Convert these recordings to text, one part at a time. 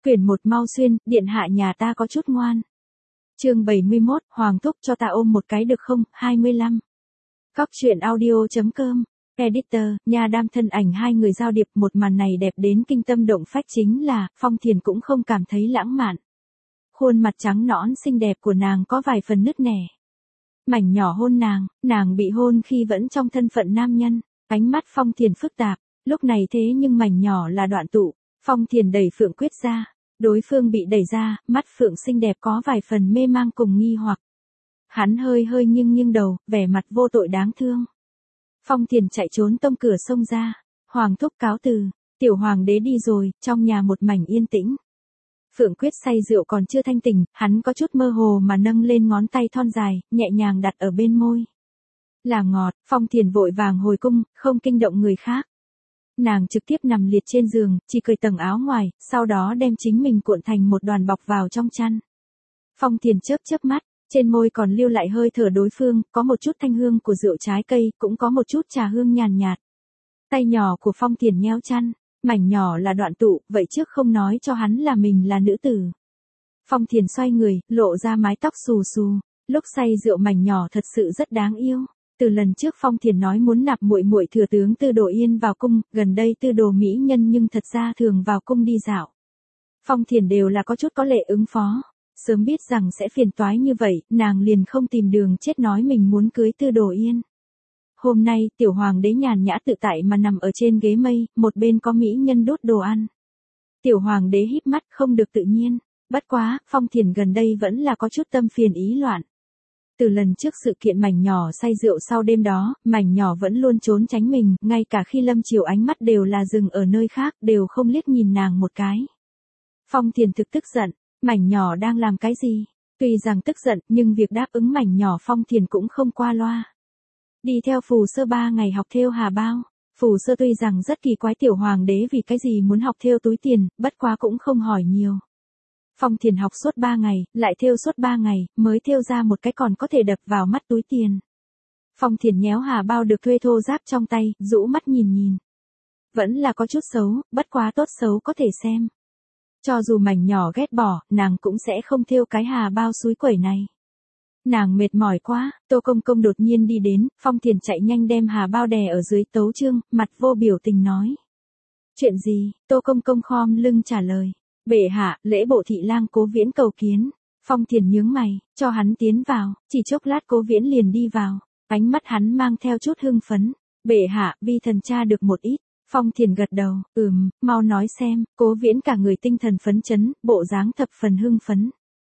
Quyển 1 mau xuyên, điện hạ nhà ta có chút ngoan. Chương 71, Hoàng thúc cho ta ôm một cái được không? 25. Cóc truyện audio.com. Editor, nhà đam thân ảnh hai người giao điệp, một màn này đẹp đến kinh tâm động phách, chính là, Phong Thiền cũng không cảm thấy lãng mạn. Khuôn mặt trắng nõn xinh đẹp của nàng có vài phần nứt nẻ. Mảnh nhỏ hôn nàng bị hôn khi vẫn trong thân phận nam nhân, ánh mắt Phong Thiền phức tạp, lúc này thế nhưng mảnh nhỏ là đoạn tụ. Phong Thiền đẩy Phượng Quyết ra, đối phương bị đẩy ra, mắt Phượng xinh đẹp có vài phần mê mang cùng nghi hoặc. Hắn hơi nghiêng đầu, vẻ mặt vô tội đáng thương. Phong Thiền chạy trốn tông cửa xông ra, Hoàng thúc cáo từ, tiểu hoàng đế đi rồi, trong nhà một mảnh yên tĩnh. Phượng Quyết say rượu còn chưa thanh tỉnh, hắn có chút mơ hồ mà nâng lên ngón tay thon dài, nhẹ nhàng đặt ở bên môi. Là ngọt, Phong Thiền vội vàng hồi cung, không kinh động người khác. Nàng trực tiếp nằm liệt trên giường, chỉ cởi tầng áo ngoài, sau đó đem chính mình cuộn thành một đoàn bọc vào trong chăn. Phong Thiền chớp mắt, trên môi còn lưu lại hơi thở đối phương, có một chút thanh hương của rượu trái cây, cũng có một chút trà hương nhàn nhạt. Tay nhỏ của Phong Thiền nhéo chăn, mảnh nhỏ là đoạn tụ, vậy trước không nói cho hắn là mình là nữ tử. Phong Thiền xoay người, lộ ra mái tóc xù xù, lúc say rượu mảnh nhỏ thật sự rất đáng yêu. Từ lần trước Phong Thiền nói muốn nạp muội thừa tướng Tư Đồ Yên vào cung, gần đây Tư Đồ mỹ nhân nhưng thật ra thường vào cung đi dạo. Phong Thiền đều là có chút có lệ ứng phó, sớm biết rằng sẽ phiền toái như vậy, nàng liền không tìm đường chết nói mình muốn cưới Tư Đồ Yên. Hôm nay, tiểu hoàng đế nhàn nhã tự tại mà nằm ở trên ghế mây, một bên có mỹ nhân đốt đồ ăn. Tiểu hoàng đế híp mắt không được tự nhiên, bất quá, Phong Thiền gần đây vẫn là có chút tâm phiền ý loạn. Từ lần trước sự kiện mảnh nhỏ say rượu sau đêm đó, mảnh nhỏ vẫn luôn trốn tránh mình, ngay cả khi Lâm Chiều ánh mắt đều là dừng ở nơi khác, đều không liếc nhìn nàng một cái. Phong Thiền thực tức giận, mảnh nhỏ đang làm cái gì? Tuy rằng tức giận, nhưng việc đáp ứng mảnh nhỏ Phong Thiền cũng không qua loa. Đi theo Phù Sơ 3 ngày học thêu hà bao. Phù Sơ tuy rằng rất kỳ quái tiểu hoàng đế vì cái gì muốn học thêu túi tiền, bất quá cũng không hỏi nhiều. Phong Thiền học suốt 3 ngày, lại thêu suốt 3 ngày, mới thêu ra một cái còn có thể đập vào mắt túi tiền. Phong Thiền nhéo hà bao được thuê thô ráp trong tay, rũ mắt nhìn. Vẫn là có chút xấu, bất quá tốt xấu có thể xem. Cho dù mảnh nhỏ ghét bỏ, nàng cũng sẽ không thêu cái hà bao suối quẩy này. Nàng mệt mỏi quá, Tô Công Công đột nhiên đi đến, Phong Thiền chạy nhanh đem hà bao đè ở dưới tấu chương, mặt vô biểu tình nói. Chuyện gì? Tô Công Công khom lưng trả lời. Bệ hạ, lễ bộ thị lang Cố Viễn cầu kiến. Phong Thiền nhướng mày, cho hắn tiến vào, chỉ chốc lát Cố Viễn liền đi vào. Ánh mắt hắn mang theo chút hưng phấn. Bệ hạ, vi thần tra được một ít. Phong Thiền gật đầu, mau nói xem. Cố Viễn cả người tinh thần phấn chấn, bộ dáng thập phần hưng phấn.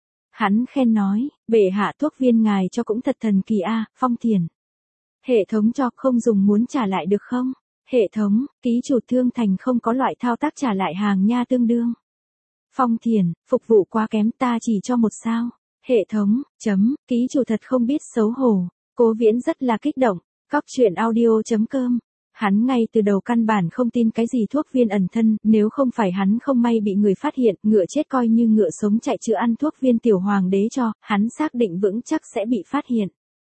Hắn khen nói, bệ hạ thuốc viên ngài cho cũng thật thần kỳ a. Phong Thiền. Hệ thống cho không dùng muốn trả lại được không? Hệ thống, ký chủ Thương Thành không có loại thao tác trả lại hàng nha tương đương. Phong Thiền, phục vụ quá kém ta chỉ cho 1 sao. Hệ thống, ký chủ thật không biết xấu hổ. Cố Viễn rất là kích động, cóc truyện audio.com. Hắn ngay từ đầu căn bản không tin cái gì thuốc viên ẩn thân, nếu không phải hắn không may bị người phát hiện, ngựa chết coi như ngựa sống chạy chữa ăn thuốc viên tiểu hoàng đế cho, hắn xác định vững chắc sẽ bị phát hiện.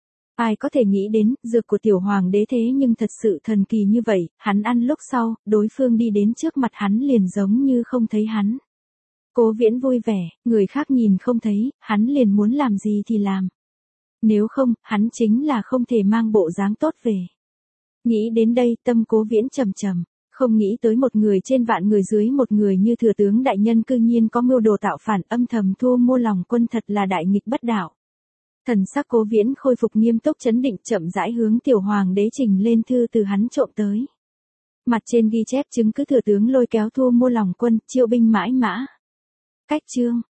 Ai có thể nghĩ đến, dược của tiểu hoàng đế thế nhưng thật sự thần kỳ như vậy, hắn ăn lúc sau, đối phương đi đến trước mặt hắn liền giống như không thấy hắn. Cố Viễn vui vẻ, người khác nhìn không thấy, hắn liền muốn làm gì thì làm. Nếu không, hắn chính là không thể mang bộ dáng tốt về. Nghĩ đến đây, tâm Cố Viễn trầm, không nghĩ tới một người trên vạn người dưới một người như thừa tướng đại nhân cư nhiên có mưu đồ tạo phản, âm thầm thu mua lòng quân, thật là đại nghịch bất đạo. Thần sắc Cố Viễn khôi phục nghiêm túc trấn định, chậm rãi hướng tiểu hoàng đế trình lên thư từ hắn trộm tới. Mặt trên ghi chép chứng cứ thừa tướng lôi kéo thu mua lòng quân, triệu binh mãi mã. Cách chương,